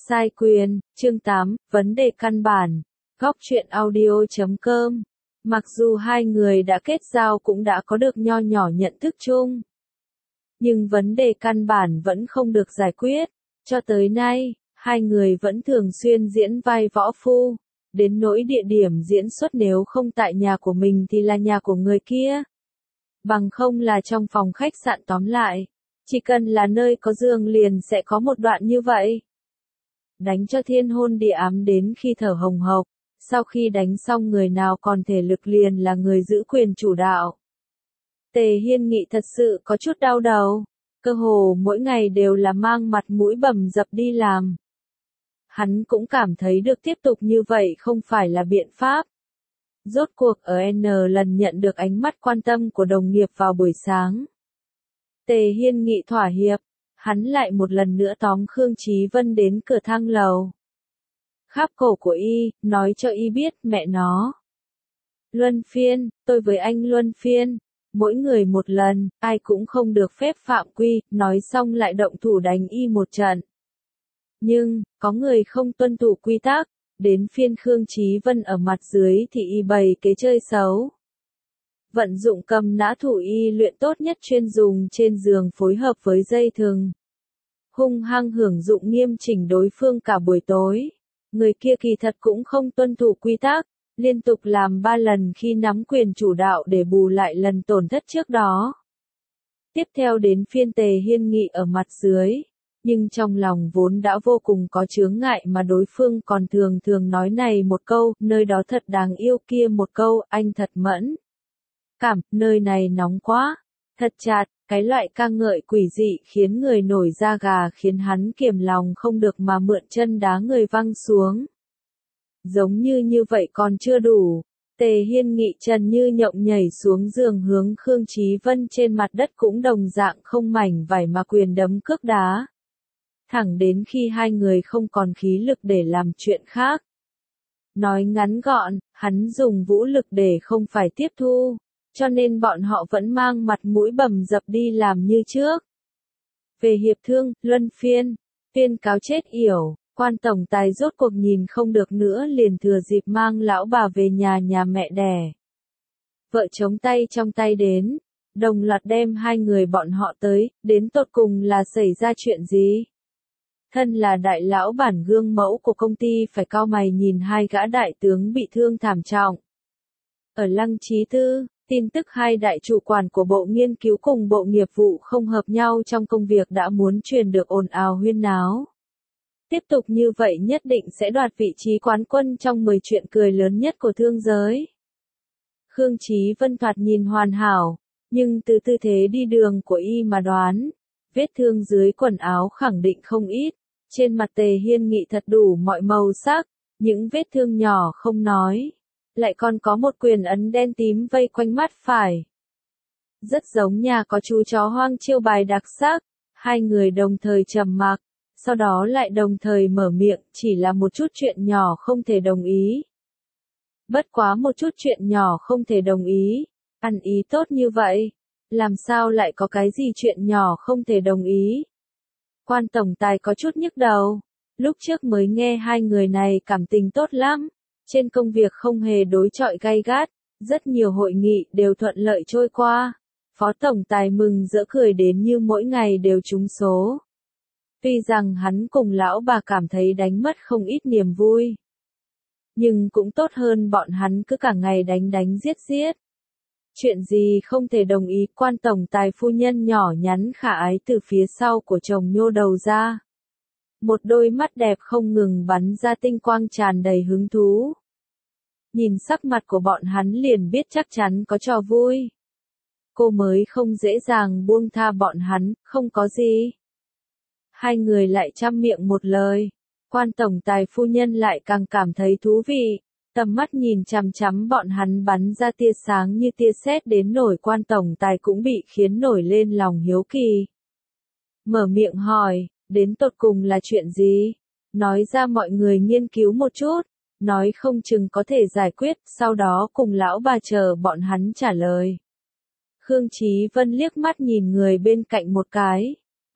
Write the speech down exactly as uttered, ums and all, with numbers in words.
Sai quyền, chương tám, vấn đề căn bản. Góc truyện audio chấm com. Mặc dù hai người đã kết giao cũng đã có được nho nhỏ nhận thức chung, nhưng vấn đề căn bản vẫn không được giải quyết. Cho tới nay, hai người vẫn thường xuyên diễn vai võ phu, đến nỗi địa điểm diễn xuất nếu không tại nhà của mình thì là nhà của người kia. Bằng không là trong phòng khách sạn, tóm lại, chỉ cần là nơi có giường liền sẽ có một đoạn như vậy. Đánh cho thiên hôn địa ám đến khi thở hồng hộc, sau khi đánh xong người nào còn thể lực liền là người giữ quyền chủ đạo. Tề Hiên Nghị thật sự có chút đau đầu, cơ hồ mỗi ngày đều là mang mặt mũi bầm dập đi làm. Hắn cũng cảm thấy được tiếp tục như vậy không phải là biện pháp. Rốt cuộc ở N lần nhận được ánh mắt quan tâm của đồng nghiệp vào buổi sáng. Tề Hiên Nghị thỏa hiệp, hắn lại một lần nữa tóm Khương Chí Vân đến cửa thang lầu. Kháp cổ của y, nói cho y biết mẹ nó. Luân phiên, tôi với anh luân phiên, mỗi người một lần, ai cũng không được phép phạm quy, nói xong lại động thủ đánh y một trận. Nhưng, có người không tuân thủ quy tắc, đến phiên Khương Chí Vân ở mặt dưới thì y bày kế chơi xấu. Vận dụng cầm nã thủ y luyện tốt nhất chuyên dùng trên giường phối hợp với dây thừng. Hung hăng hưởng dụng nghiêm chỉnh đối phương cả buổi tối. Người kia kỳ thật cũng không tuân thủ quy tắc, liên tục làm ba lần khi nắm quyền chủ đạo để bù lại lần tổn thất trước đó. Tiếp theo đến phiên Tề Hiên Nghị ở mặt dưới, nhưng trong lòng vốn đã vô cùng có chướng ngại mà đối phương còn thường thường nói này một câu, nơi đó thật đáng yêu, kia một câu, anh thật mẫn cảm, nơi này nóng quá, thật chạt, cái loại ca ngợi quỷ dị khiến người nổi da gà, khiến hắn kiềm lòng không được mà mượn chân đá người văng xuống. Giống như như vậy còn chưa đủ, Tề Hiên Nghị trần như nhộng nhảy xuống giường hướng Khương Chí Vân trên mặt đất cũng đồng dạng không mảnh vải mà quyền đấm cước đá. Thẳng đến khi hai người không còn khí lực để làm chuyện khác. Nói ngắn gọn, hắn dùng vũ lực để không phải tiếp thu, cho nên bọn họ vẫn mang mặt mũi bầm dập đi làm như trước. Về hiệp thương, luân phiên, tuyên cáo chết yểu, quan tổng tài rốt cuộc nhìn không được nữa liền thừa dịp mang lão bà về nhà nhà mẹ đẻ. Vợ chống tay trong tay đến, đồng loạt đem hai người bọn họ tới, đến tột cùng là xảy ra chuyện gì? Thân là đại lão bản gương mẫu của công ty phải cau mày nhìn hai gã đại tướng bị thương thảm trọng. Ở Lăng Chí Tư, tin tức hai đại chủ quản của Bộ Nghiên cứu cùng Bộ Nghiệp vụ không hợp nhau trong công việc đã muốn truyền được ồn ào huyên náo. Tiếp tục như vậy nhất định sẽ đoạt vị trí quán quân trong mười chuyện cười lớn nhất của thương giới. Khương Chí Vân thoạt nhìn hoàn hảo, nhưng từ tư thế đi đường của y mà đoán, vết thương dưới quần áo khẳng định không ít, trên mặt Tề Hiên Nghị thật đủ mọi màu sắc, những vết thương nhỏ không nói, lại còn có một quyền ấn đen tím vây quanh mắt phải. Rất giống nhà có chú chó hoang chiêu bài đặc sắc, hai người đồng thời trầm mặc, sau đó lại đồng thời mở miệng, chỉ là một chút chuyện nhỏ không thể đồng ý. Bất quá một chút chuyện nhỏ không thể đồng ý, ăn ý tốt như vậy, làm sao lại có cái gì chuyện nhỏ không thể đồng ý? Quan tổng tài có chút nhức đầu, lúc trước mới nghe hai người này cảm tình tốt lắm, trên công việc không hề đối chọi gay gắt, rất nhiều hội nghị đều thuận lợi trôi qua. Phó tổng tài mừng rỡ cười đến như mỗi ngày đều trúng số. Tuy rằng hắn cùng lão bà cảm thấy đánh mất không ít niềm vui, nhưng cũng tốt hơn bọn hắn cứ cả ngày đánh đánh giết giết. Chuyện gì không thể đồng ý, quan tổng tài phu nhân nhỏ nhắn khả ái từ phía sau của chồng nhô đầu ra. Một đôi mắt đẹp không ngừng bắn ra tinh quang tràn đầy hứng thú. Nhìn sắc mặt của bọn hắn liền biết chắc chắn có trò vui. Cô mới không dễ dàng buông tha bọn hắn, không có gì. Hai người lại chăm miệng một lời. Quan tổng tài phu nhân lại càng cảm thấy thú vị. Tầm mắt nhìn chằm chằm bọn hắn bắn ra tia sáng như tia sét đến nổi quan tổng tài cũng bị khiến nổi lên lòng hiếu kỳ. Mở miệng hỏi, đến tột cùng là chuyện gì? Nói ra mọi người nghiên cứu một chút, nói không chừng có thể giải quyết, sau đó cùng lão bà chờ bọn hắn trả lời. Khương Chí Vân liếc mắt nhìn người bên cạnh một cái,